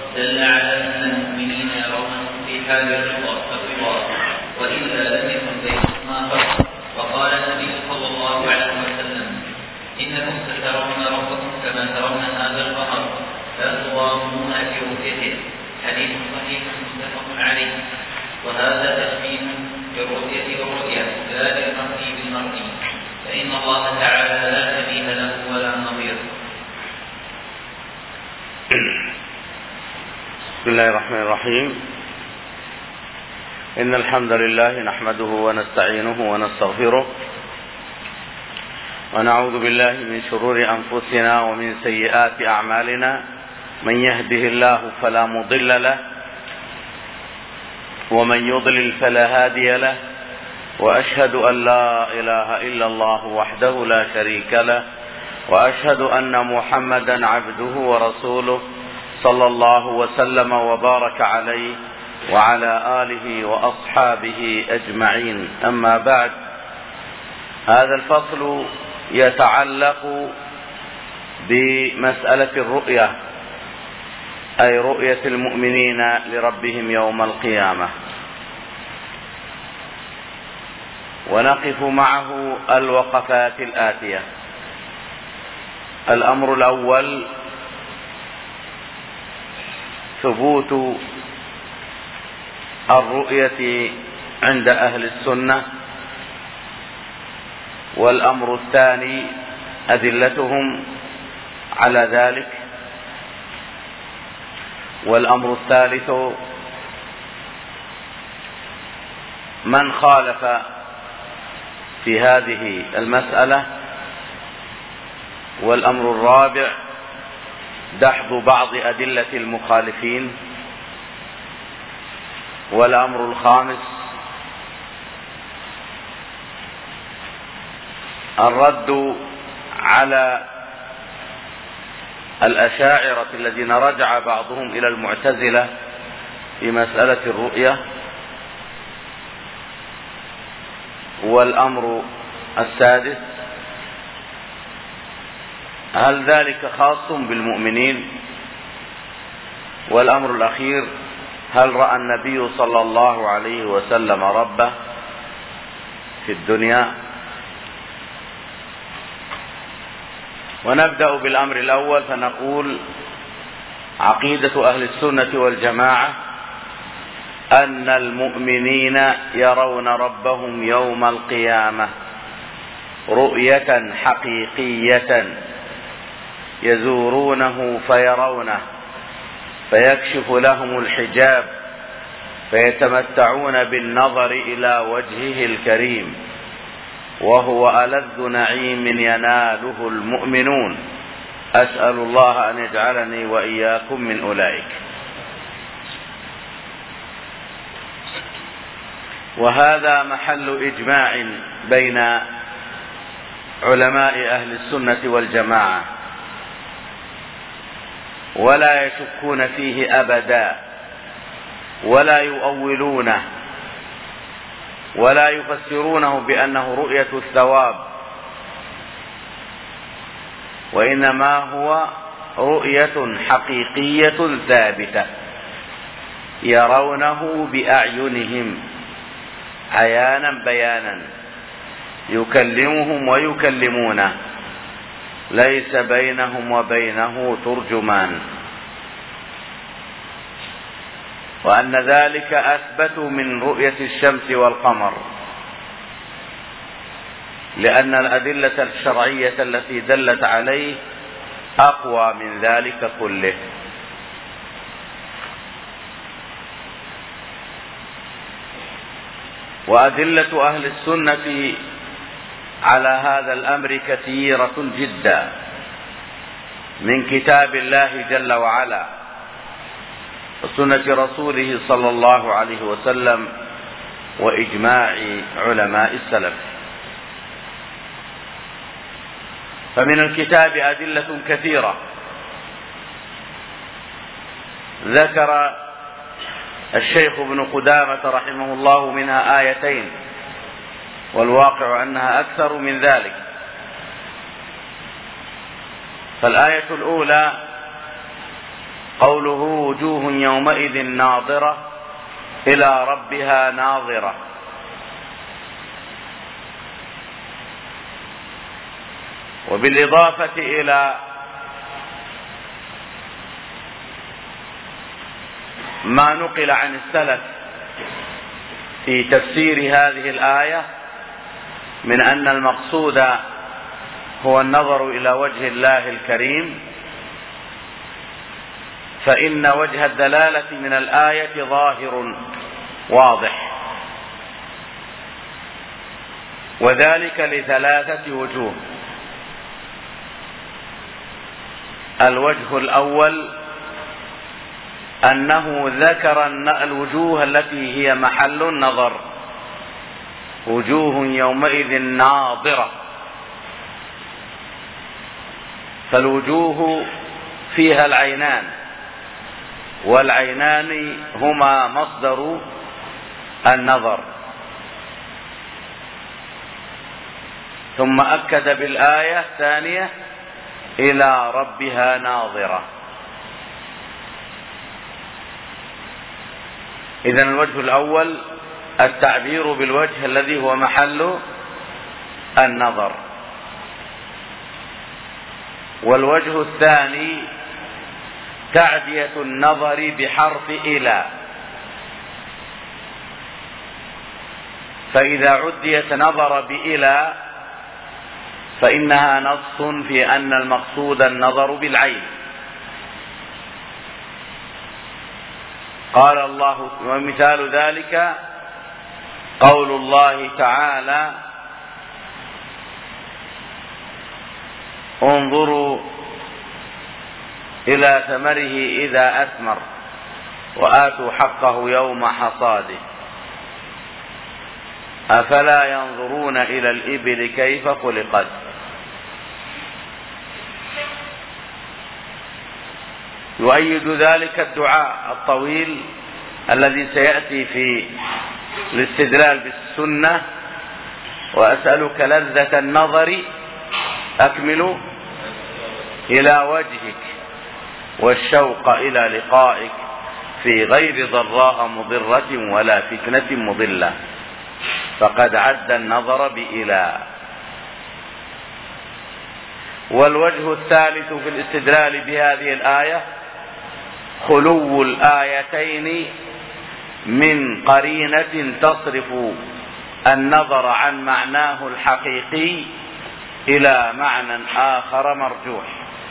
دل على أن المؤمنين يرونه في حال الرضا وإلا لم يكن بينهما فرق. وقال النبي صلى الله عليه وسلم: إنكم سترون ربكم كما ترون هذا القمر لا تضامون في رؤيته. حديث صحيح متفق عليه. وهذا تشبيه بالرؤية والرؤيا لا للمرئي بالمرئي، فإن الله تعالى لا شبيه له ولا نظير. بسم الله الرحمن الرحيم. إن الحمد لله نحمده ونستعينه ونستغفره ونعوذ بالله من شرور أنفسنا ومن سيئات أعمالنا. من يهده الله فلا مضل له ومن يضلل فلا هادي له. وأشهد أن لا إله إلا الله وحده لا شريك له وأشهد أن محمدا عبده ورسوله صلى الله وسلم وبارك عليه وعلى آله وأصحابه أجمعين. أما بعد، هذا الفصل يتعلق بمسألة الرؤية، أي رؤية المؤمنين لربهم يوم القيامة، ونقف معه الوقفات الآتية. الأمر الأول: ثبوت الرؤية عند أهل السنة. والأمر الثاني: أدلتهم على ذلك. والأمر الثالث: من خالف في هذه المسألة. والأمر الرابع: دحض بعض أدلة المخالفين. والأمر الخامس: الرد على الأشاعرة الذين رجع بعضهم إلى المعتزلة في مسألة الرؤية. والأمر السادس: هل ذلك خاص بالمؤمنين؟ والأمر الأخير: هل رأى النبي صلى الله عليه وسلم ربه في الدنيا؟ ونبدأ بالأمر الأول، فنقول: عقيدة أهل السنة والجماعة أن المؤمنين يرون ربهم يوم القيامة رؤية حقيقية، يزورونه فيرونه، فيكشف لهم الحجاب، فيتمتعون بالنظر إلى وجهه الكريم، وهو ألذ نعيم يناله المؤمنون. أسأل الله أن يجعلني وإياكم من أولئك. وهذا محل إجماع بين علماء أهل السنة والجماعة، ولا يشكون فيه أبدا، ولا يؤولونه، ولا يفسرونه بأنه رؤية الثواب، وإنما هو رؤية حقيقية ثابتة يرونه بأعينهم عيانا بيانا، يكلمهم ويكلمونه، ليس بينهم وبينه ترجمان. وأن ذلك أثبت من رؤية الشمس والقمر، لأن الأدلة الشرعية التي دلت عليه أقوى من ذلك كله. وأدلة أهل السنة على هذا الأمر كثيرة جدا من كتاب الله جل وعلا وسنة رسوله صلى الله عليه وسلم وإجماع علماء السلف. فمن الكتاب أدلة كثيرة، ذكر الشيخ ابن قدامة رحمه الله منها آيتين، والواقع أنها أكثر من ذلك. فالآية الأولى قوله وجوه يومئذ ناظرة إلى ربها ناظرة. وبالإضافة إلى ما نقل عن السلف في تفسير هذه الآية من أن المقصود هو النظر إلى وجه الله الكريم، فإن وجه الدلالة من الآية ظاهر واضح، وذلك لثلاثة وجوه. الوجه الأول أنه ذكر الوجوه التي هي محل النظر، وجوه يومئذ ناظرة، فالوجوه فيها العينان، والعينان هما مصدر النظر. ثم أكد بالآية الثانية إلى ربها ناظرة. إذن الوجه الأول التعبير بالوجه الذي هو محل النظر. والوجه الثاني تعدية النظر بحرف إلى، فإذا عديت نظر بإلى فإنها نص في أن المقصود النظر بالعين. قال الله، ومثال ذلك قول الله تعالى: انظروا إلى ثمره إذا أثمر وآتوا حقه يوم حصاده أفلا ينظرون إلى الإبل كيف خلقت. يؤيد ذلك الدعاء الطويل الذي سيأتي في الاستدلال بالسنة: وأسألك لذة النظر أكمل إلى وجهك والشوق إلى لقائك في غير ضراء مضرة ولا فتنة مضلة، فقد عد النظر بإلى. والوجه الثالث في الاستدلال بهذه الآية خلو الآيتين من قرينة تصرف النظر عن معناه الحقيقي إلى معنى آخر مرجوح،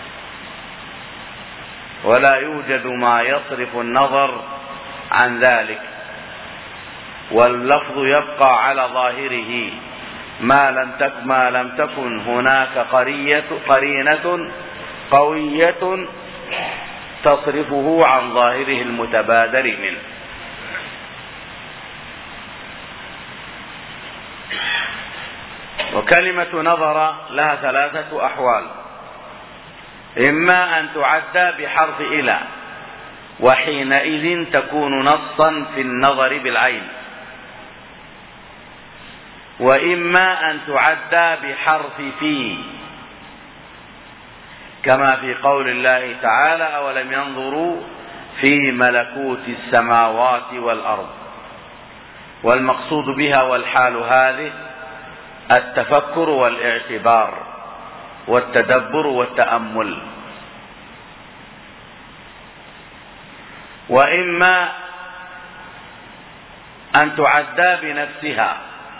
ولا يوجد ما يصرف النظر عن ذلك، واللفظ يبقى على ظاهره ما لم تكن هناك قرينة قوية تصرفه عن ظاهره المتبادر منه. وكلمة نظر لها ثلاثة أحوال: إما أن تعدى بحرف إلى، وحينئذ تكون نصا في النظر بالعين، وإما أن تعدى بحرف في، كما في قول الله تعالى: أولم ينظروا في ملكوت السماوات والأرض. والمقصود بها والحال هذه التفكر والاعتبار والتدبر والتأمل. وإما أن تعدى بنفسها،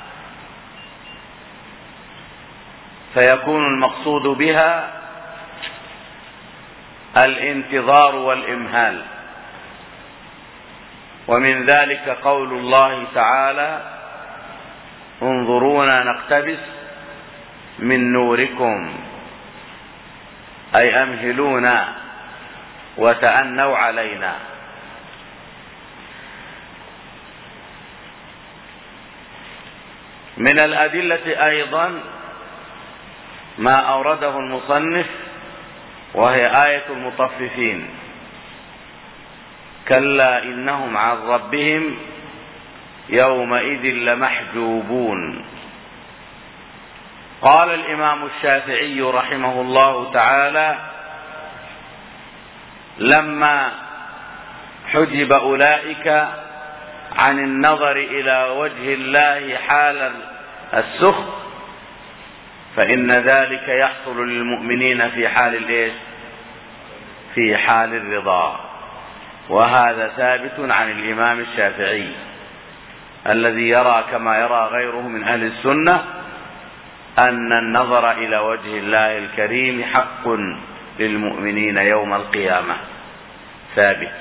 فيكون المقصود بها الانتظار والإمهال. ومن ذلك قول الله تعالى: انظرونا نقتبس من نوركم، أي أمهلونا وتأنوا علينا. من الأدلة أيضا ما أورده المصنف، وهي آية المطففين: كلا إنهم عن ربهم يومئذ لمحجوبون. قال الإمام الشافعي رحمه الله تعالى: لما حجب أولئك عن النظر إلى وجه الله حال السخط، فإن ذلك يحصل للمؤمنين في حال الإيش؟ في حال الرضا. وهذا ثابت عن الإمام الشافعي الذي يرى كما يرى غيره من أهل السنة أن النظر إلى وجه الله الكريم حق للمؤمنين يوم القيامة، ثابت.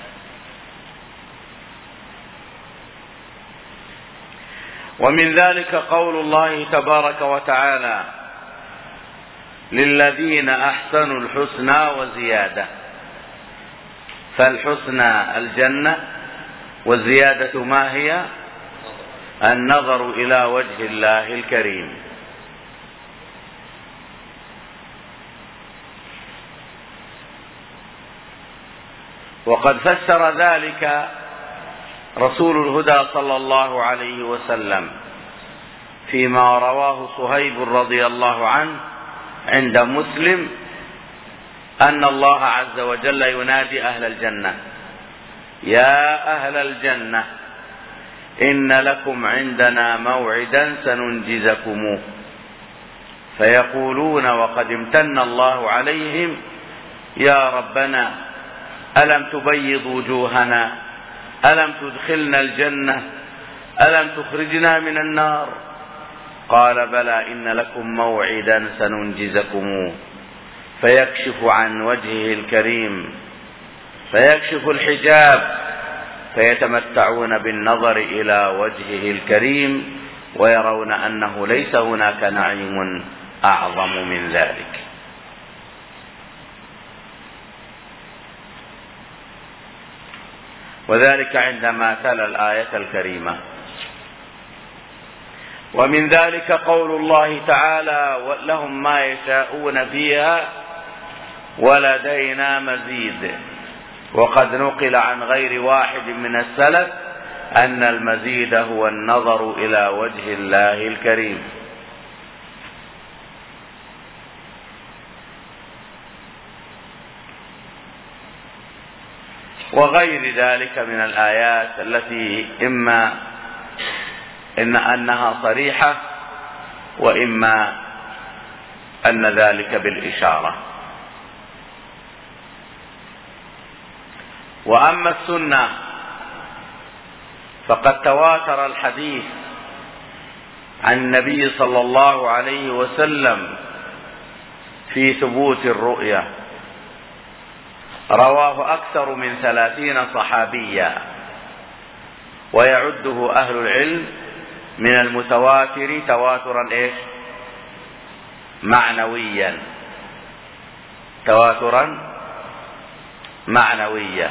ومن ذلك قول الله تبارك وتعالى: للذين أحسنوا الحسنى وزيادة. فالحسنى الجنة، والزيادة ما هي؟ النظر إلى وجه الله الكريم. وقد فسر ذلك رسول الهدى صلى الله عليه وسلم فيما رواه صهيب رضي الله عنه عند مسلم أن الله عز وجل ينادي أهل الجنة: يا أهل الجنة إن لكم عندنا موعدا سننجزكموه. فيقولون وقد امتن الله عليهم: يا ربنا ألم تبيض وجوهنا؟ ألم تدخلنا الجنة؟ ألم تخرجنا من النار؟ قال: بلى، إن لكم موعدا سننجزكموه. فيكشف عن وجهه الكريم، فيكشف الحجاب، فيتمتعون بالنظر إلى وجهه الكريم، ويرون أنه ليس هناك نعيم أعظم من ذلك. وذلك عندما تلا الآية الكريمة. ومن ذلك قول الله تعالى: لهم ما يشاءون فيها ولدينا مزيد. وقد نقل عن غير واحد من السلف أن المزيد هو النظر إلى وجه الله الكريم. وغير ذلك من الآيات التي إما أنها صريحة، وإما أن ذلك بالإشارة. وأما السنة فقد تواتر الحديث عن النبي صلى الله عليه وسلم في ثبوت الرؤيا، رواه أكثر من 30 صحابيا، ويعده أهل العلم من المتواتر تواترا معنويا، تواترا معنويا.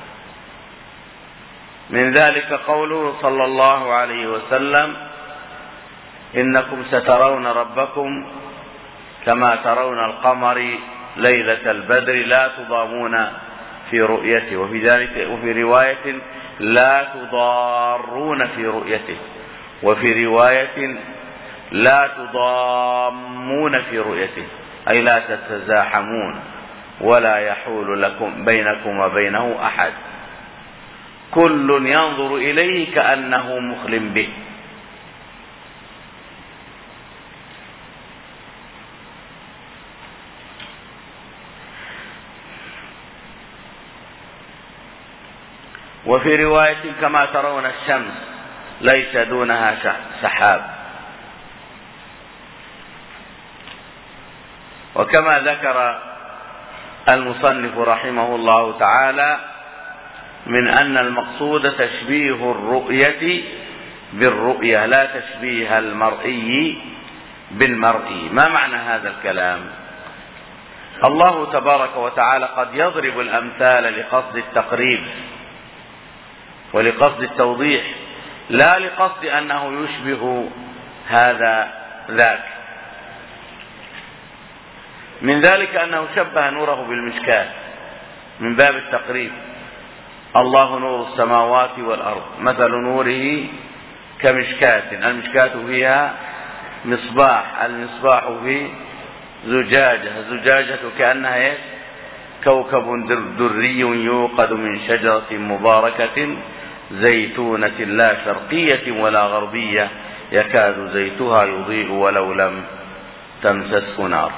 من ذلك قوله صلى الله عليه وسلم: إنكم سترون ربكم كما ترون القمر ليلة البدر لا تضامون في رؤيته. وفي رواية: لا تضارون في رؤيته. وفي رواية: لا تضامون في رؤيته، أي لا تتزاحمون ولا يحول لكم بينكم وبينه أحد، كل ينظر إليه كأنه مخلٍ به. وفي رواية: كما ترون الشمس ليس دونها سحاب. وكما ذكر المصنف رحمه الله تعالى من أن المقصود تشبيه الرؤية بالرؤية، لا تشبيه المرئي بالمرئي. ما معنى هذا الكلام؟ الله تبارك وتعالى قد يضرب الأمثال لقصد التقريب ولقصد التوضيح، لا لقصد أنه يشبه هذا ذاك. من ذلك أنه شبه نوره بالمشكاة من باب التقريب: الله نور السماوات والأرض، مثل نوره كمشكاة، المشكاة فيها مصباح، المصباح فيه زجاجة، الزجاجة كأنها كوكب دري يوقد من شجرة مباركة زيتونة لا شرقية ولا غربية يكاد زيتها يضيء ولو لم تمسسه نار.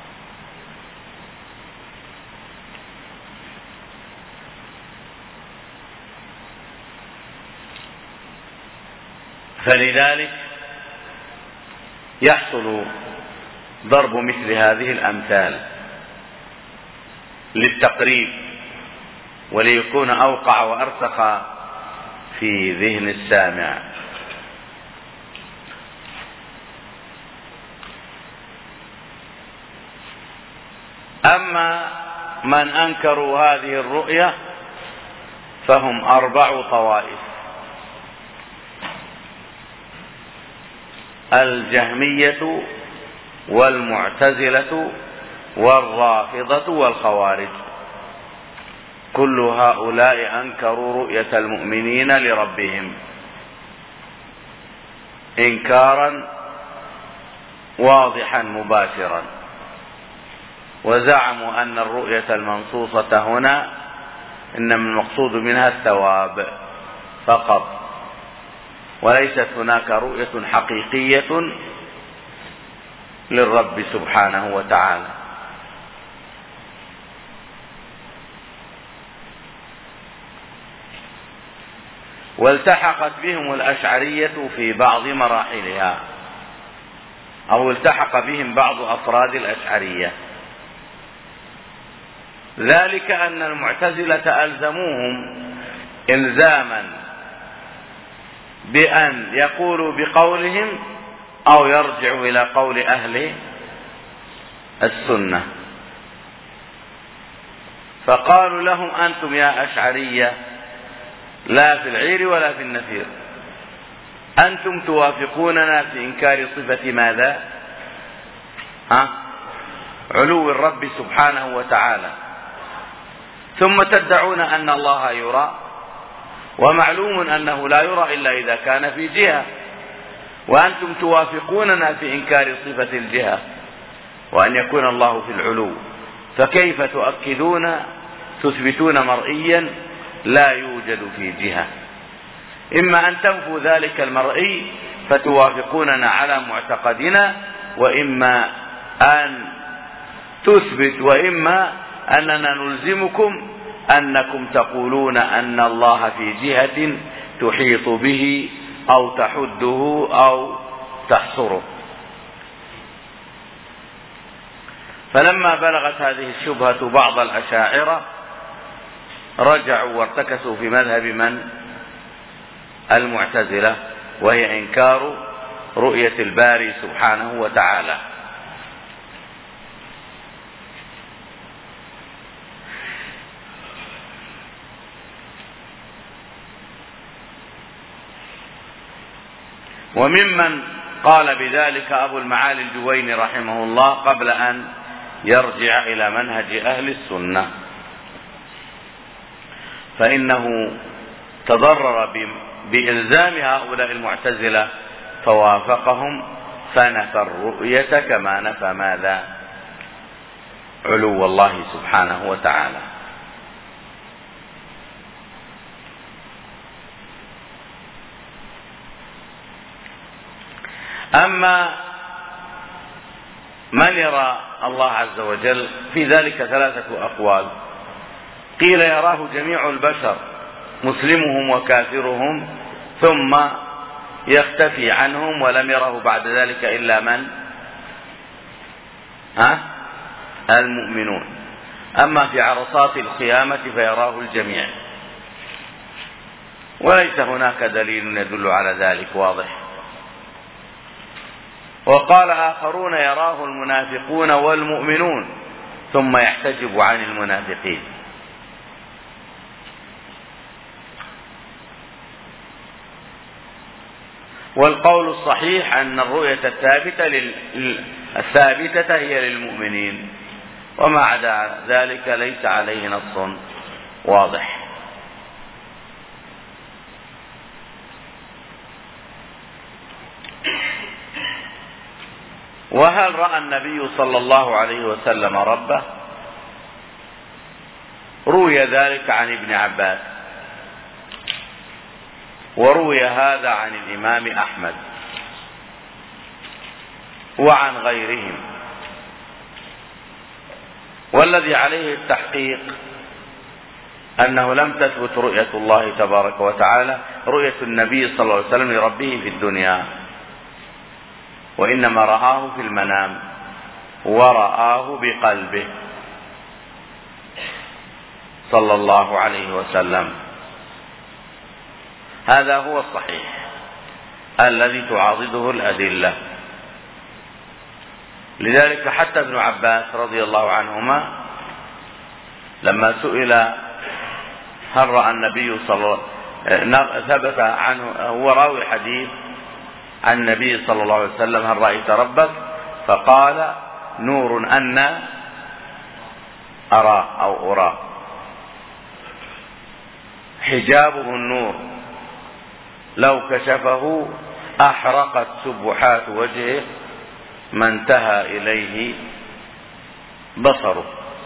فلذلك يحصل ضرب مثل هذه الأمثال للتقريب وليكون أوقع وأرسخ في ذهن السامع. أما من أنكروا هذه الرؤية فهم 4 طوائف: الجهمية والمعتزلة والرافضة والخوارج. كل هؤلاء أنكروا رؤية المؤمنين لربهم إنكارا واضحا مباشرا، وزعموا أن الرؤية المنصوصة هنا إنما المقصود منها الثواب فقط، وليست هناك رؤية حقيقية للرب سبحانه وتعالى. والتحقت بهم الأشعرية في بعض مراحلها، أو التحق بهم بعض أفراد الأشعرية، ذلك أن المعتزلة ألزموهم إلزاما بأن يقولوا بقولهم أو يرجعوا إلى قول أهل السنة، فقالوا لهم: أنتم يا أشعرية لا في العير ولا في النفير، أنتم توافقوننا في إنكار صفة ماذا؟ علو الرب سبحانه وتعالى، ثم تدعون أن الله يرى، ومعلوم أنه لا يرى إلا إذا كان في جهة، وأنتم توافقوننا في إنكار صفة الجهة وأن يكون الله في العلو، فكيف تثبتون مرئيا لا يوجد في جهة؟ إما أن تنفوا ذلك المرئي فتوافقوننا على معتقدنا، وإما أن تثبت، وإما أننا نلزمكم أنكم تقولون أن الله في جهة تحيط به أو تحده أو تحصره. فلما بلغت هذه الشبهة بعض الأشاعرة رجعوا وارتكسوا في مذهب من؟ المعتزلة، وهي إنكار رؤية الباري سبحانه وتعالى. وممن قال بذلك أبو المعالي الجويني رحمه الله قبل أن يرجع إلى منهج أهل السنة، فإنه تضرر بإلزام هؤلاء المعتزلة فوافقهم فنفى الرؤية كما نفى ماذا؟ علو الله سبحانه وتعالى. أما من يرى الله عز وجل في ذلك 3 أقوال: قيل يراه جميع البشر مسلمهم وكافرهم ثم يختفي عنهم ولم يره بعد ذلك إلا من؟ المؤمنون. أما في عرصات القيامة فيراه الجميع، وليس هناك دليل يدل على ذلك واضح. وقال آخرون يراه المنافقون والمؤمنون ثم يحتجب عن المنافقين. والقول الصحيح أن الرؤية الثابتة هي للمؤمنين، وما عدا ذلك ليس عليه نص واضح. وهل رأى النبي صلى الله عليه وسلم ربه؟ روي ذلك عن ابن عباس، وروي هذا عن الإمام أحمد وعن غيرهم. والذي عليه التحقيق أنه لم تثبت رؤية الله تبارك وتعالى، رؤية النبي صلى الله عليه وسلم لربه في الدنيا، وإنما رآه في المنام ورآه بقلبه صلى الله عليه وسلم. هذا هو الصحيح الذي تعاضده الأدلة. لذلك حتى ابن عباس رضي الله عنهما لما سئل هل رأى النبي صلى الله عليه وسلم، ثبت عنه، هو راوي الحديث عن النبي صلى الله عليه وسلم، هل رأيت ربك؟ فقال نور أن أراه أو أراه، حجابه النور لو كشفه أحرقت سبحات وجهه ما انتهى إليه بصره.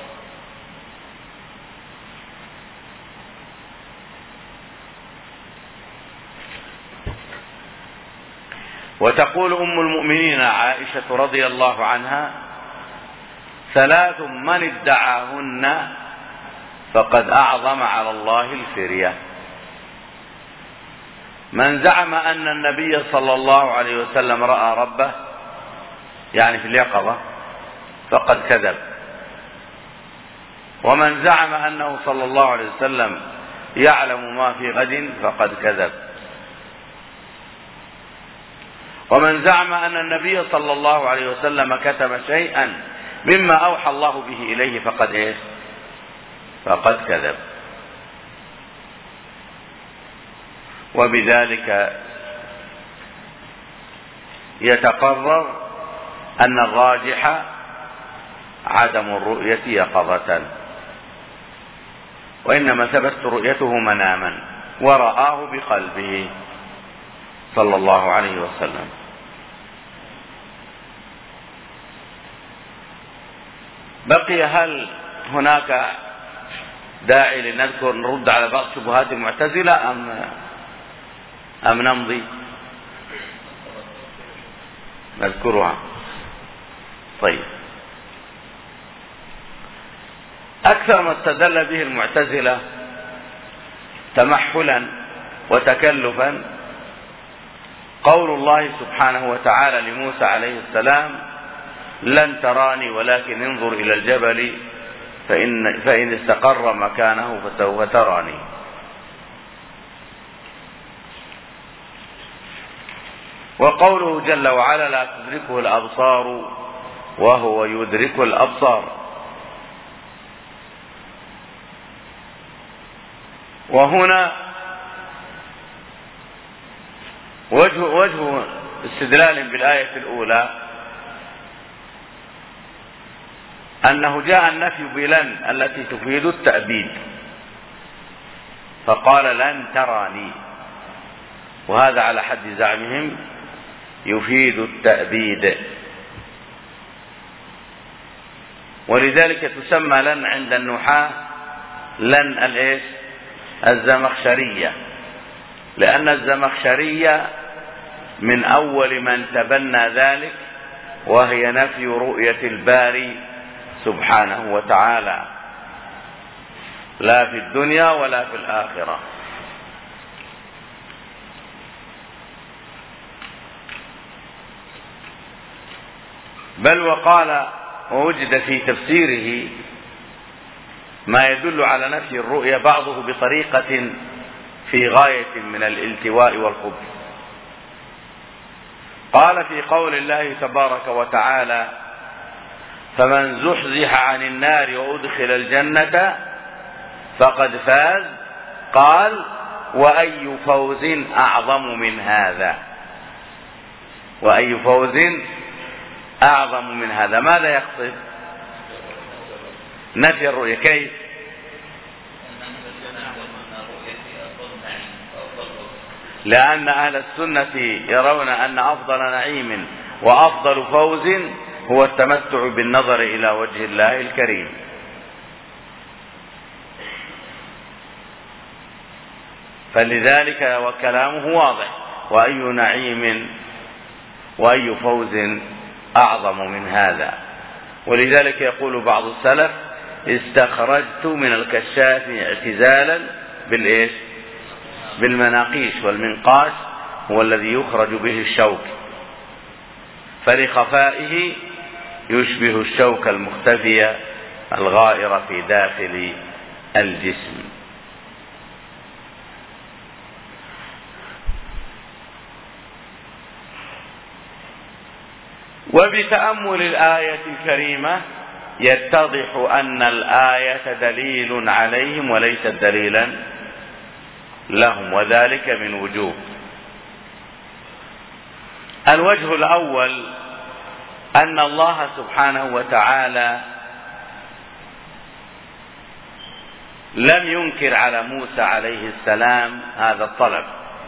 وتقول أم المؤمنين عائشة رضي الله عنها: ثلاث من ادعاهن فقد أعظم على الله الفرية. من زعم أن النبي صلى الله عليه وسلم رأى ربه، يعني في اليقظة، فقد كذب. ومن زعم أنه صلى الله عليه وسلم يعلم ما في غد فقد كذب. ومن زعم أن النبي صلى الله عليه وسلم كتم شيئا مما أوحى الله به إليه فقد إيش؟ فقد كذب. وبذلك يتقرر أن الراجح عدم الرؤية يقظة، وإنما ثبت رؤيته مناما ورآه بقلبه صلى الله عليه وسلم. بقي هل هناك داعي لنذكر نرد على بعض شبهات المعتزلة أم نمضي؟ نذكرها. طيب، أكثر ما استدل به المعتزلة تمحلا وتكلفا قول الله سبحانه وتعالى لموسى عليه السلام: لن تراني ولكن انظر إلى الجبل فإن استقر مكانه فسوف تراني. وقوله جل وعلا: لا تدركه الأبصار وهو يدرك الأبصار. وهنا وجه استدلال بالآية الأولى أنه جاء النفي بلن التي تفيد التأبيد، فقال لن تراني، وهذا على حد زعمهم يفيد التأبيد. ولذلك تسمى لن عند النحاة لن الإيش؟ الزمخشرية، لأن الزمخشرية من أول من تبنى ذلك، وهي نفي رؤية الباري سبحانه وتعالى لا في الدنيا ولا في الآخرة. بل وقال ووجد في تفسيره ما يدل على نفي الرؤية، بعضه بطريقة في غاية من الالتواء والخبث. قال في قول الله تبارك وتعالى: فمن زحزح عن النار وأدخل الجنة فقد فاز، قال: وأي فوز أعظم من هذا؟ وأي فوز أعظم من هذا؟ ماذا يقصد؟ نفي الرؤية. كيف؟ لأن أهل السنة يرون أن أفضل نعيم وأفضل فوز هو التمتع بالنظر إلى وجه الله الكريم. فلذلك وكلامه واضح. وأي نعيم وأي فوز أعظم من هذا. ولذلك يقول بعض السلف: استخرجت من الكشاف اعتزالا بالإيش؟ بالمناقيش، والمنقاش هو الذي يخرج به الشوك، فلخفائه يشبه الشوك المختفي الغائر في داخل الجسم. وبتأمل الآية الكريمة يتضح أن الآية دليل عليهم وليست دليلا لهم، وذلك من وجوه. الوجه الأول أن الله سبحانه وتعالى لم ينكر على موسى عليه السلام هذا الطلب،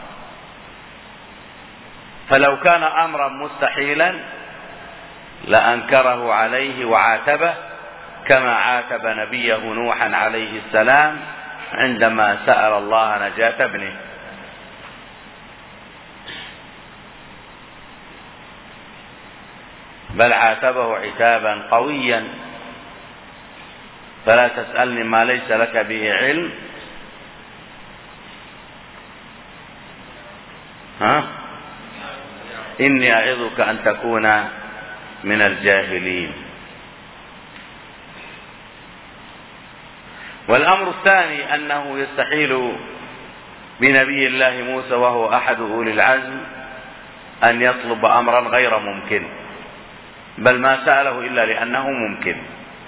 فلو كان أمرا مستحيلا لأنكره عليه وعاتبه، كما عاتب نبيه نوحا عليه السلام عندما سأل الله نجاة ابنه. بل عاتبه عتابا قويا: فلا تسألني ما ليس لك به علم إني أعظك أن تكون من الجاهلين. والأمر الثاني أنه يستحيل بنبي الله موسى وهو أحد أولي العزم أن يطلب أمرا غير ممكن، بل ما سأله إلا لأنه ممكن.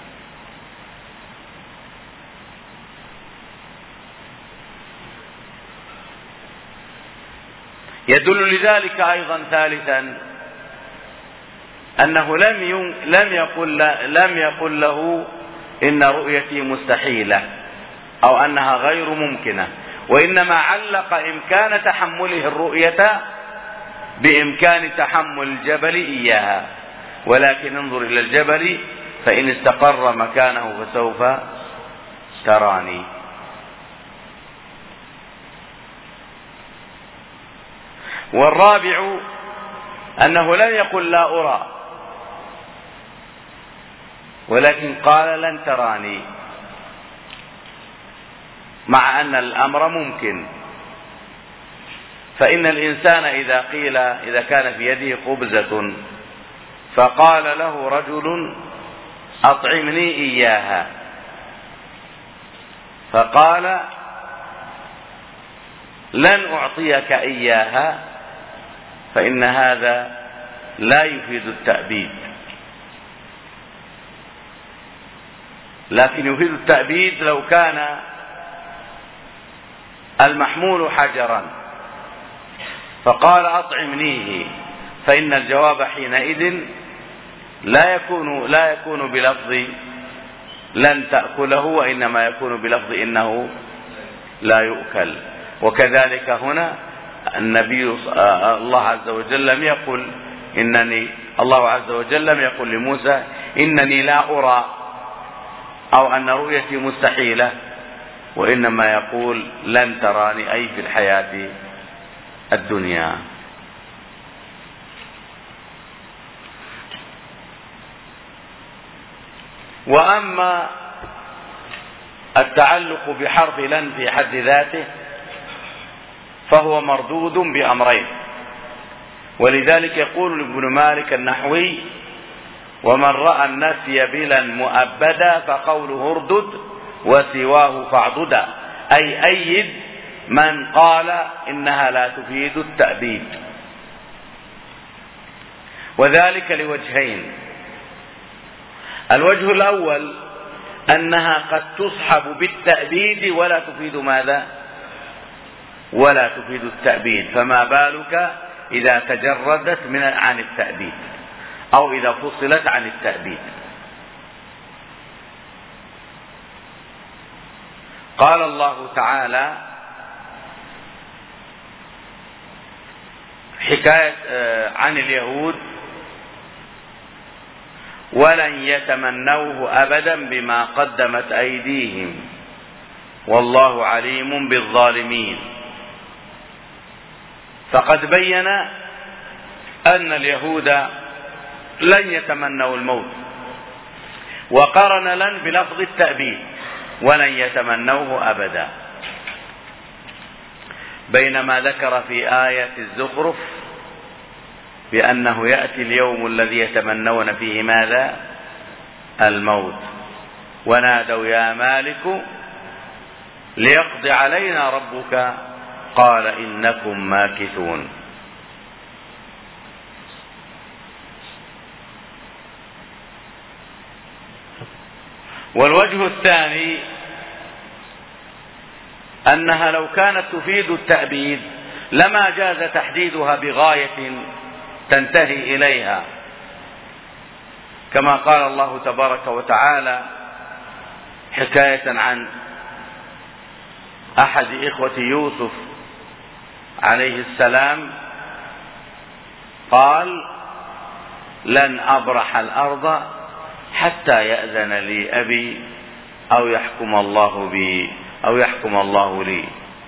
يدل لذلك أيضا ثالثا أنه لم يقل له إن رؤيتي مستحيلة أو أنها غير ممكنة، وإنما علق إمكان تحمله الرؤية بإمكان تحمل الجبل إياها. ولكن انظر إلى الجبل فإن استقر مكانه فسوف تراني. والرابع أنه لم يقل لا أرى، ولكن قال لن تراني، مع أن الأمر ممكن. فإن الإنسان إذا كان في يده خبزة فقال له رجل أطعمني إياها، فقال لن أعطيك إياها، فإن هذا لا يفيد التأبيد، لكن يفيد التأبيد لو كان المحمول حجرا فقال أطعمنيه، فإن الجواب حينئذ لا يكون بلفظ لن تأكله، وإنما يكون بلفظ إنه لا يؤكل. وكذلك هنا الله عز وجل لم يقل الله عز وجل لم يقل لموسى إنني لا أرى أو أن رؤيتي مستحيلة، وإنما يقول لن تراني، أي في الحياة الدنيا. وأما التعلق بحرف لن في حد ذاته فهو مردود بأمرين. ولذلك يقول ابن مالك النحوي: ومن رأى النفي بلا مؤبدا فقوله اردد وسواه فاعضدا، أي أيد من قال إنها لا تفيد التأبيد. وذلك لوجهين: الوجه الأول أنها قد تصحب بالتأبيد ولا تفيد ماذا؟ ولا تفيد التأبيد، فما بالك إذا تجردت عن التأبيد أو إذا فصلت عن التأبيد. قال الله تعالى حكاية عن اليهود: ولن يتمنوه أبدا بما قدمت أيديهم والله عليم بالظالمين. فقد بين أن اليهود لن يتمنوا الموت، وقرن لن بلفظ التأبيد ولن يتمنوه أبدا، بينما ذكر في آية الزخرف بأنه يأتي اليوم الذي يتمنون فيه ماذا؟ الموت. ونادوا يا مالك ليقضي علينا ربك قال إنكم ماكثون. والوجه الثاني أنها لو كانت تفيد التأبيد لما جاز تحديدها بغاية تنتهي إليها، كما قال الله تبارك وتعالى حكاية عن أحد إخوة يوسف عليه السلام قال لن أبرح الأرض حتى يأذن لي أبي أو يحكم الله بي أو يحكم الله لي.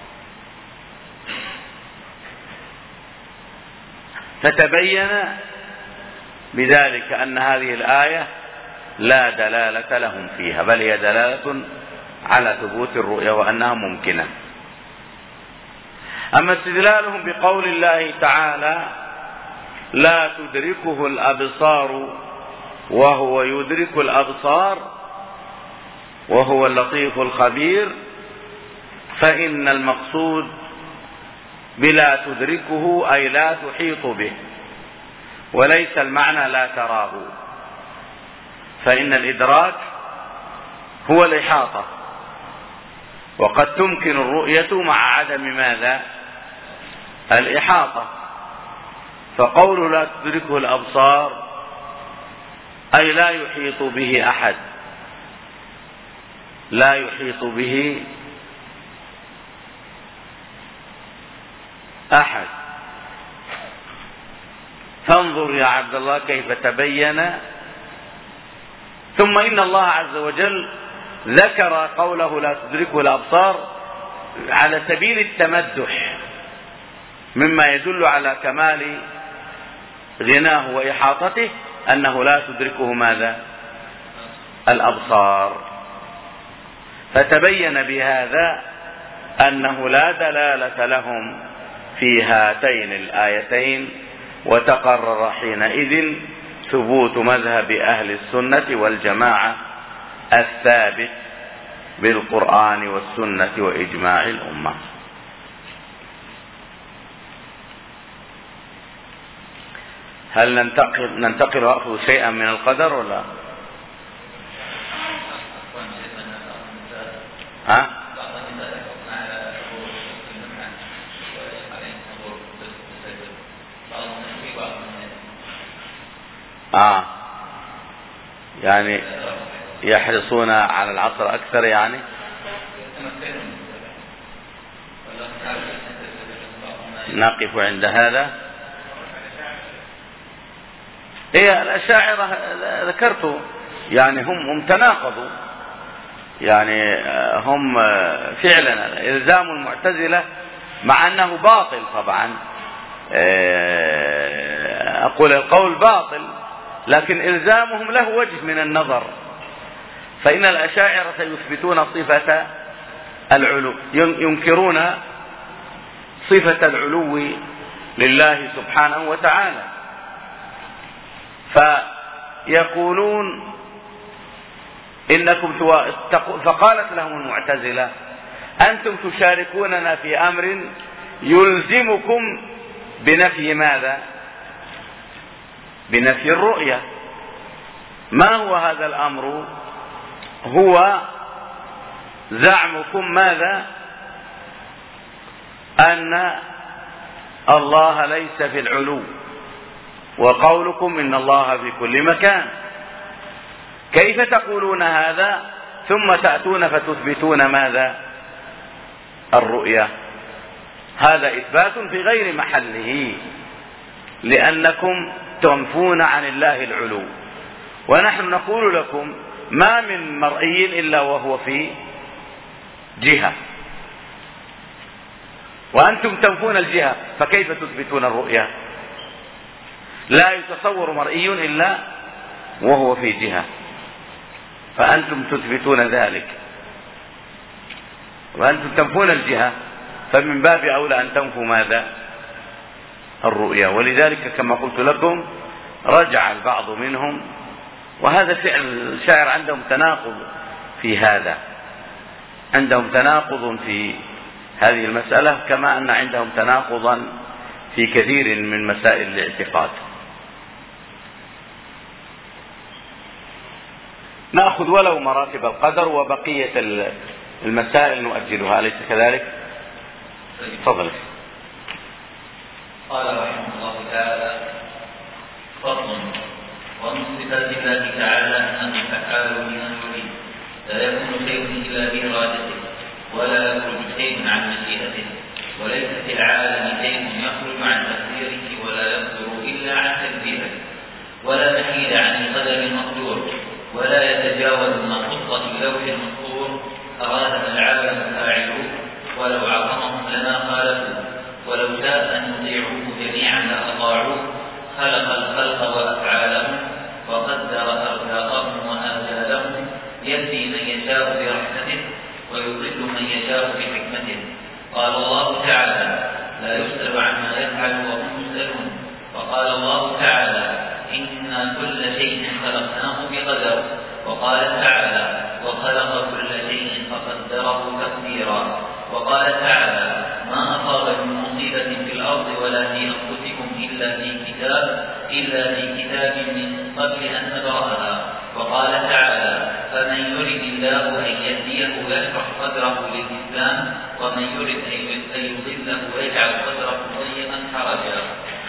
فتبين بذلك أن هذه الآية لا دلالة لهم فيها، بل هي دلالة على ثبوت الرؤيا وأنها ممكنة. أما استدلالهم بقول الله تعالى لا تدركه الأبصار وهو يدرك الأبصار وهو اللطيف الخبير، فإن المقصود بلا تدركه أي لا تحيط به، وليس المعنى لا تراه، فإن الإدراك هو الإحاطة، وقد تمكن الرؤية مع عدم ماذا؟ الإحاطة. فقول لا تدركه الأبصار أي لا يحيط به أحد، لا يحيط به أحد. فانظر يا عبد الله كيف تبين. ثم إن الله عز وجل ذكر قوله لا تدركه الأبصار على سبيل التمدح، مما يدل على كمال غناه وإحاطته أنه لا تدركه ماذا؟ الأبصار. فتبين بهذا أنه لا دلالة لهم في هاتين الآيتين، وتقرر حينئذ ثبوت مذهب أهل السنة والجماعة الثابت بالقرآن والسنة وإجماع الأمة. هل ننتقل وأخذ شيئا من القدر ولا؟ ها؟ يعني يحرصون على العصر أكثر يعني؟ نقف عند هذا. إيه الأشاعرة ذكرت يعني هم تناقضوا، يعني هم فعلا إلزام المعتزلة مع أنه باطل طبعا، أقول القول باطل، لكن إلزامهم له وجه من النظر. فإن الأشاعرة يثبتون صفة العلو، ينكرون صفة العلو لله سبحانه وتعالى، فيقولون إنكم فقالت لهم المعتزلة أنتم تشاركوننا في أمر يلزمكم بنفي ماذا؟ بنفي الرؤية. ما هو هذا الأمر؟ هو زعمكم ماذا؟ أن الله ليس في العلو، وقولكم إن الله في كل مكان. كيف تقولون هذا ثم تأتون فتثبتون ماذا؟ الرؤية. هذا إثبات في غير محله، لأنكم تنفون عن الله العلو، ونحن نقول لكم ما من مرئي إلا وهو في جهة. وأنتم تنفون الجهة، فكيف تثبتون الرؤية؟ لا يتصور مرئي إلا وهو في جهة، فأنتم تثبتون ذلك، وأنتم تنفون الجهة، فمن باب أولى أن تنفوا ماذا؟ الرؤية. ولذلك كما قلت لكم رجع البعض منهم، وهذا فعل الشاعر عندهم تناقض في هذا، عندهم تناقض في هذه المسألة، كما أن عندهم تناقضا في كثير من مسائل الاعتقاد. نأخذ ولو مراتب القدر، وبقية المسائل نؤجلها، أليس كذلك؟ تفضل. قال رحمه الله تعالى: فصل. ومن صفات الله تعالى أنه فعال لما يريد، لا يكون شيء إلا بإرادته، ولا يخرج شيء عن مشيئته، وليس في العالم شيء يخرج عن تقديره ولا يصدر إلا عن تدبيره، ولا محيل عن القدر المقدور، ولا يتجاوز ما خط في لوح المسطور. أراد العالم فاعلوه، ولو عظمهم لما خالفوه، ولو شاء أن يطيعوه جميعا لأطاعوه. خلق الخلق وأفعالهم، وقدر أرزاقهم وآجالهم، يهدي من يشاء برحمته، ويضل من يشاء بحكمته. قال الله تعالى: لا يسأل عما يفعل وهم يسألون. وقال الله تعالى: إنا كل شيء خلقناه بقدر. وقال تعالى: وخلق كل شيء فقدره تقديرا. وقال تعالى: ما أصاب من مصيبة في الأرض ولا في أنفسكم إلا في كتاب من قبل أن نبرأها. وقال تعالى: فمن يرد الله أن يهديه يشرح صدره للإسلام، ومن يرد أن يضله يجعل صدره ضيقا حرجا.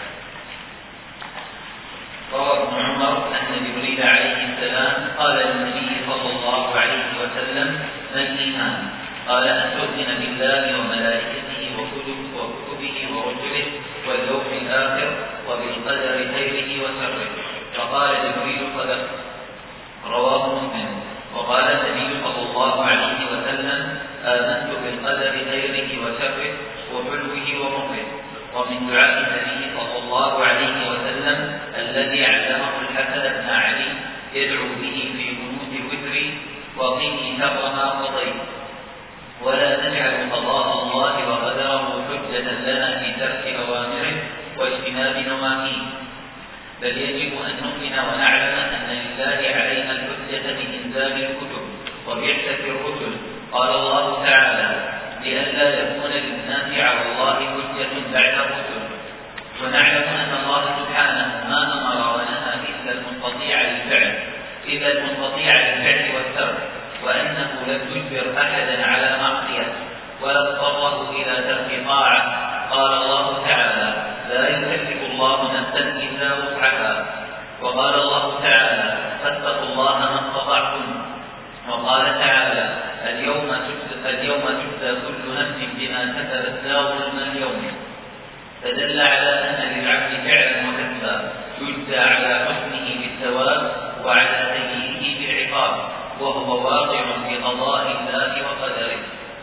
روى ابن عمر أن جبريل عليه السلام قال للنبي صلى الله عليه وسلم: ما الإيمان؟ قال: أن تؤمن بالله وملائكته وكتبه ورسله واليوم الآخر وبالقدر خيره وشره. فقال جبريل: صدق. رواه مسلم. وقال النبي صلى الله عليه وسلم: آمنت بالقدر خيره وشره وحلوه ومره. ومن دعاء النبي صلى الله عليه وسلم الذي علمه الحسن بن علي يدعو به في قنوت الوتر: وقني شر ما قضيت، ولا نجعل قضاء الله وقدره حجة لنا في ترك أوامره واجتناب نواهيه، بل يجب أن نؤمن ونعلم أن لله علينا الحجة بإنزال الكتب وبعثة الرسل. قال الله تعالى: لئلا يكون للناس على الله حجة بعد الرسل. ونعلم أن الله سبحانه ما أمر ونهى إلا المستطيع للفعل والترك، وأنه لم يجبر أحدا على معصية ولا اضطره إلى ترك طاعة. قال الله تعالى: لا يكلف الله نفسا إلا وسعها. وقال الله تعالى: فاتقوا الله ما استطعتم. وقال تعالى: اليوم تجزى كل نفس بما كسبت لا ظلم اليوم. فدل على أن للعبد فعلا وكسبا يجزى على حسنه بالثواب وعلى سيئه بالعقاب، وهو واقع بقضاء الله وقدره.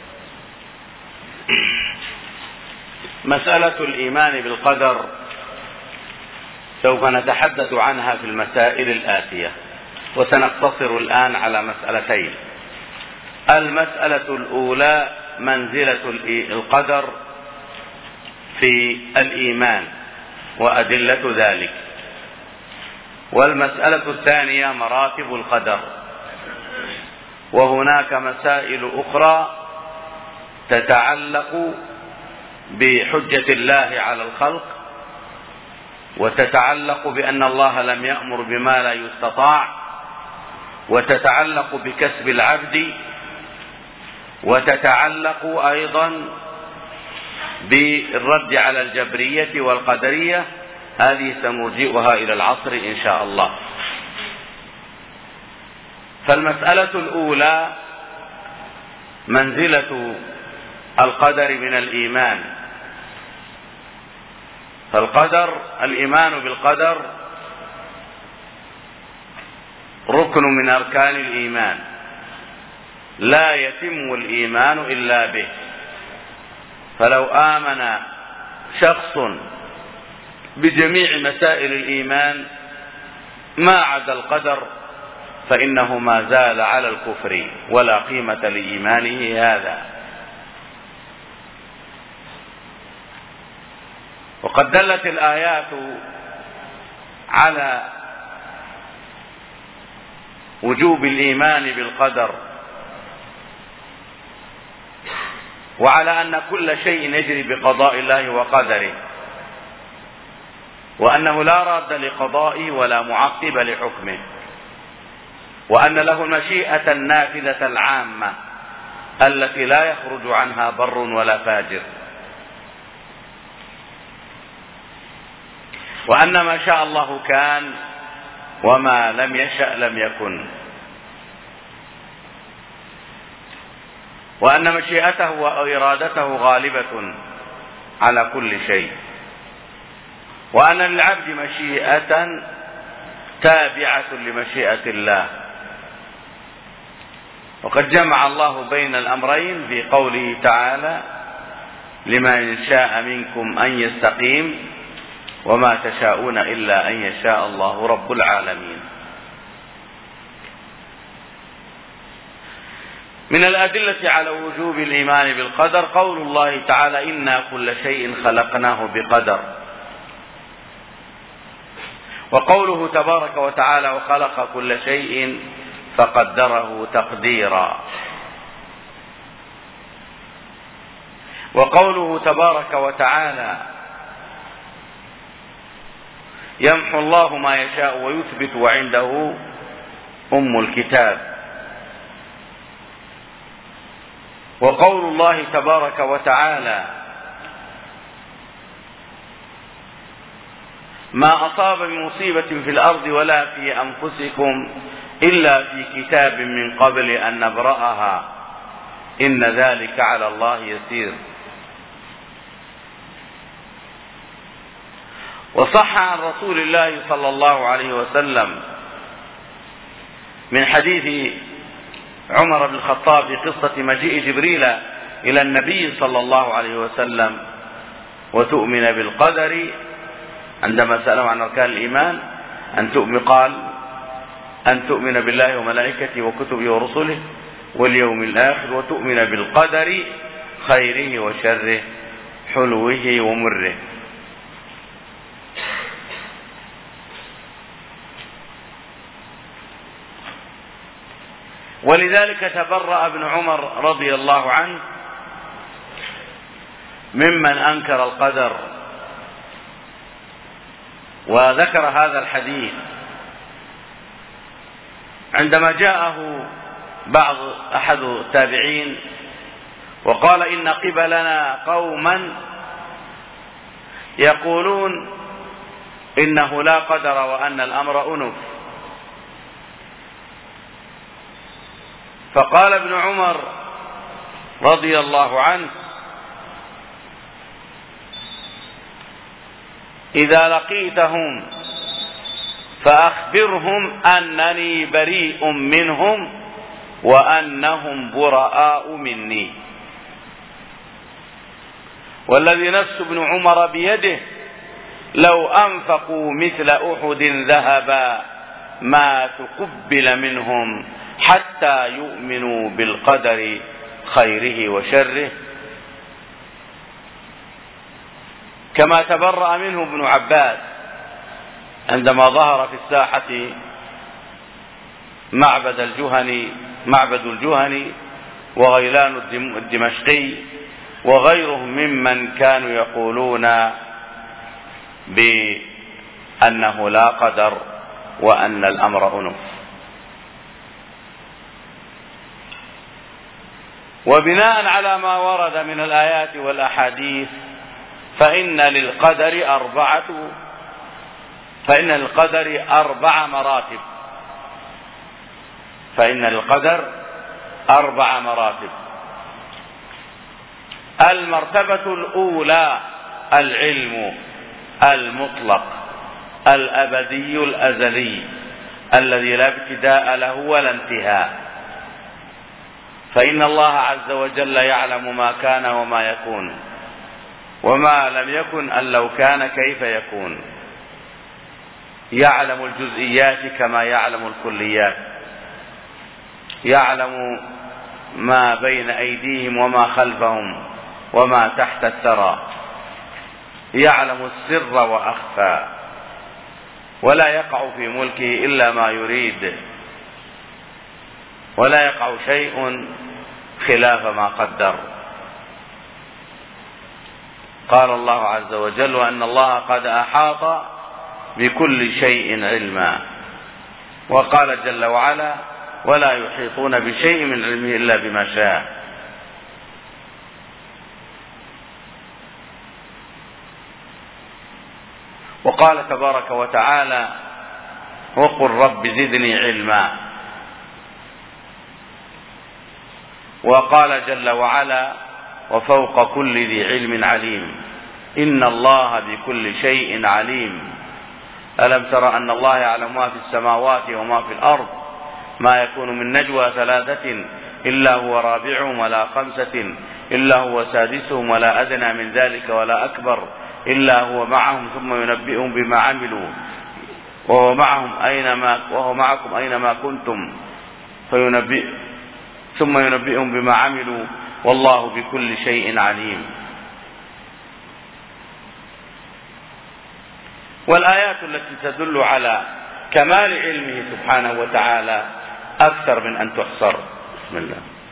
مسألة الإيمان بالقدر سوف نتحدث عنها في المسائل الآتية، وسنقتصر الآن على مسألتين. المسألة الأولى منزلة القدر في الإيمان وأدلة ذلك، والمسألة الثانية مراتب القدر. وهناك مسائل أخرى تتعلق بحجة الله على الخلق، وتتعلق بأن الله لم يأمر بما لا يستطاع، وتتعلق بكسب العبد، وتتعلق أيضا بالرد على الجبرية والقدرية. هذه سنرجئها إلى العصر إن شاء الله. فالمسألة الأولى منزلة القدر من الإيمان. فالقدر، الإيمان بالقدر ركن من أركان الإيمان، لا يتم الإيمان إلا به. فلو آمن شخص بجميع مسائل الإيمان ما عدا القدر فإنه ما زال على الكفر ولا قيمة لإيمانه هذا. وقد دلت الآيات على وجوب الإيمان بالقدر، وعلى أن كل شيء يجري بقضاء الله وقدره، وأنه لا راد لقضائه ولا معقب لحكمه، وأن له المشيئة النافذة العامة التي لا يخرج عنها بر ولا فاجر، وأن ما شاء الله كان وما لم يشأ لم يكن، وأن مشيئته وإرادته غالبة على كل شيء، وأن للعبد مشيئة تابعة لمشيئة الله. وقد جمع الله بين الأمرين في قوله تعالى: لمن شاء منكم أن يستقيم وما تشاءون إلا أن يشاء الله رب العالمين. من الأدلة على وجوب الإيمان بالقدر قول الله تعالى: إنا كل شيء خلقناه بقدر. وقوله تبارك وتعالى: وخلق كل شيء فقدره تقديرا. وقوله تبارك وتعالى: يمحو الله ما يشاء ويثبت وعنده أم الكتاب. وقول الله تبارك وتعالى: ما أصاب من مصيبة في الأرض ولا في أنفسكم إلا في كتاب من قبل أن نبرأها إن ذلك على الله يسير. وصح عن رسول الله صلى الله عليه وسلم من حديث عمر بن الخطاب في قصة مجيء جبريل إلى النبي صلى الله عليه وسلم وتؤمن بالقدر، عندما سألوا عن أركان الإيمان قال أن تؤمن بالله وملائكته وكتبه ورسله واليوم الآخر وتؤمن بالقدر خيره وشره حلوه ومره. ولذلك تبرأ ابن عمر رضي الله عنه ممن أنكر القدر، وذكر هذا الحديث عندما جاءه أحد التابعين وقال: إن قبلنا قوما يقولون إنه لا قدر وأن الأمر أنف. فقال ابن عمر رضي الله عنه: إذا لقيتهم فأخبرهم أنني بريء منهم وأنهم براء مني، والذي نفس ابن عمر بيده لو أنفقوا مثل أحد ذهبا ما تقبل منهم حتى يؤمنوا بالقدر خيره وشره. كما تبرأ منه ابن عباس عندما ظهر في الساحة معبد الجهني وغيلان الدمشقي وغيرهم ممن كانوا يقولون بأنه لا قدر وأن الأمر أنف. وبناء على ما ورد من الآيات والأحاديث فإن للقدر أربع مراتب. المرتبة الأولى العلم المطلق الأبدي الأزلي الذي لا ابتداء له ولا انتهاء، فإن الله عز وجل يعلم ما كان وما يكون وما لم يكن أن لو كان كيف يكون. يعلم الجزئيات كما يعلم الكليات، يعلم ما بين أيديهم وما خلفهم وما تحت الثرى، يعلم السر وأخفى، ولا يقع في ملكه إلا ما يريد، ولا يقع شيء خلاف ما قدر. قال الله عز وجل: وأن الله قد أحاط بكل شيء علما. وقال جل وعلا: ولا يحيطون بشيء من علمه إلا بما شاء. وقال تبارك وتعالى: وقل رب زدني علما. وقال جل وعلا: وفوق كل ذي علم عليم، إن الله بكل شيء عليم. ألم تر أن الله يعلم ما في السماوات وما في الأرض، ما يكون من نجوى 3 إلا هو رابعهم ولا 5 إلا هو سادسهم ولا أدنى من ذلك ولا أكبر إلا هو معهم ثم ينبئهم بما عملوا وهو معكم أينما كنتم ثم ينبئهم بما عملوا والله بكل شيء عليم. والآيات التي تدل على كمال علمه سبحانه وتعالى أكثر من أن تحصر. بسم الله.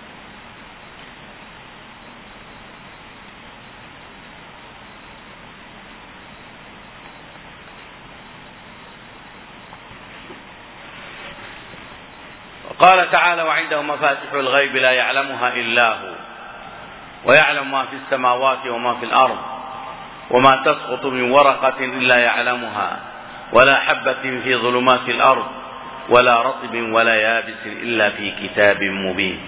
قال تعالى: وعنده مفاتيح الغيب لا يعلمها إلا هو ويعلم ما في السماوات وما في الأرض وما تسقط من ورقة إلا يعلمها ولا حبة في ظلمات الأرض ولا رطب ولا يابس إلا في كتاب مبين.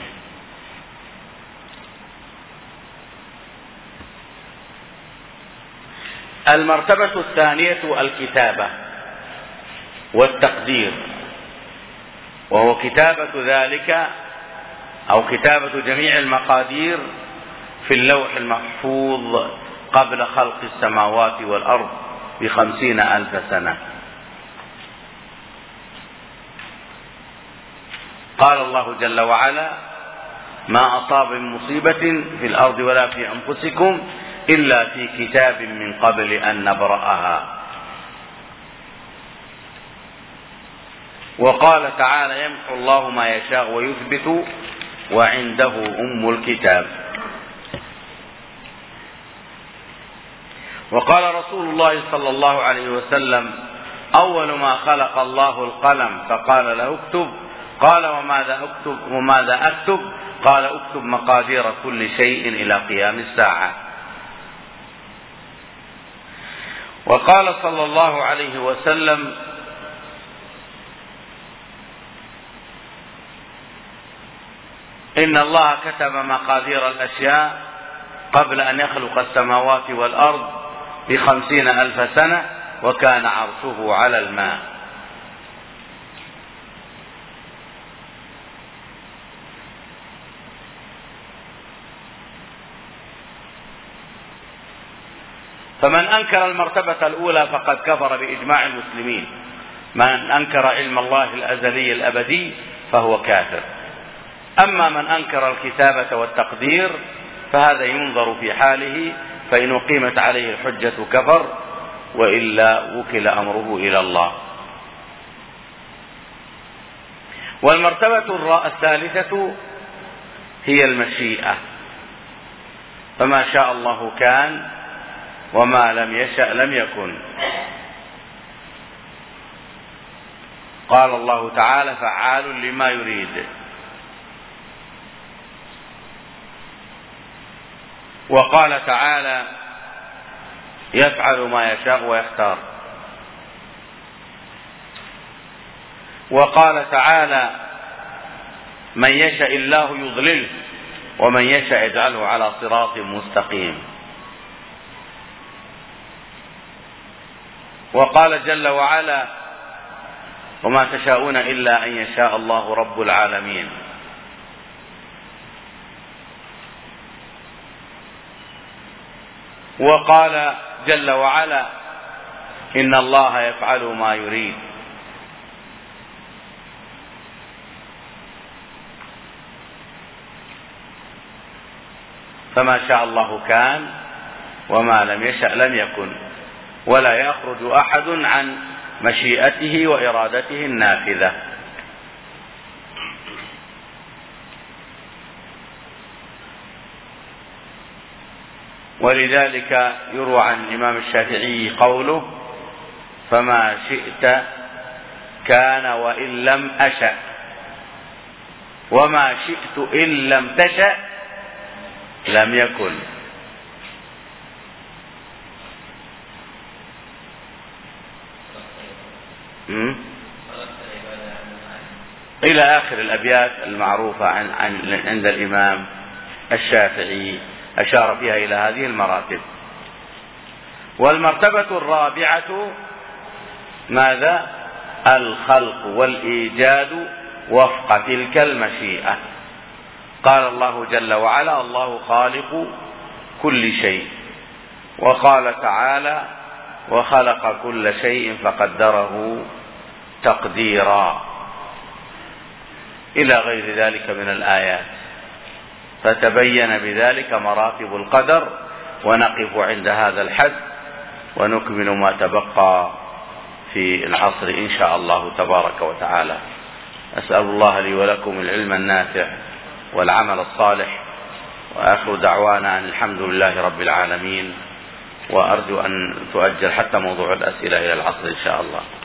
المرتبة الثانية الكتابة والتقدير، وهو كتابة ذلك أو كتابة جميع المقادير في اللوح المحفوظ قبل خلق السماوات والأرض ب50,000 سنة. قال الله جل وعلا: ما أصاب من مصيبة في الأرض ولا في أنفسكم إلا في كتاب من قبل أن نبرأها. وقال تعالى: يمحو الله ما يشاء ويثبت وعنده أم الكتاب. وقال رسول الله صلى الله عليه وسلم: أول ما خلق الله القلم فقال له اكتب. قال: وماذا أكتب؟ قال: اكتب مقادير كل شيء إلى قيام الساعة. وقال صلى الله عليه وسلم: إن الله كتب مقادير الأشياء قبل أن يخلق السماوات والأرض ب50,000 سنة وكان عرشه على الماء. فمن أنكر المرتبة الأولى فقد كفر بإجماع المسلمين. من أنكر علم الله الأزلي الأبدي فهو كافر. أما من أنكر الكتابة والتقدير فهذا ينظر في حاله، فإن أقيمت عليه الحجة كفر، وإلا وكل أمره إلى الله. والمرتبة الثالثة هي المشيئة، فما شاء الله كان وما لم يشأ لم يكن. قال الله تعالى: فعال لما يريد. وقال تعالى: يفعل ما يشاء ويختار. وقال تعالى: من يشاء الله يضلله ومن يشاء يجعله على صراط مستقيم. وقال جل وعلا: وما تشاءون إلا أن يشاء الله رب العالمين. وقال جل وعلا: إن الله يفعل ما يريد. فما شاء الله كان وما لم يشأ لم يكن، ولا يخرج أحد عن مشيئته وإرادته النافذة. ولذلك يروى عن الإمام الشافعي قوله: فما شئت كان وإن لم أشأ، وما شئت إن لم تشأ لم يكن. إلى آخر الأبيات المعروفة عند الإمام الشافعي، أشار فيها إلى هذه المراتب. والمرتبة الرابعة ماذا؟ الخلق والإيجاد وفق تلك المشيئة. قال الله جل وعلا: الله خالق كل شيء. وقال تعالى: وخلق كل شيء فقدره تقديرا، إلى غير ذلك من الآيات. فتبين بذلك مراتب القدر. ونقف عند هذا الحد ونكمل ما تبقى في العصر إن شاء الله تبارك وتعالى. أسأل الله لي ولكم العلم النافع والعمل الصالح، وآخر دعوانا أن الحمد لله رب العالمين. وأرجو أن تؤجل حتى موضوع الأسئلة إلى العصر إن شاء الله.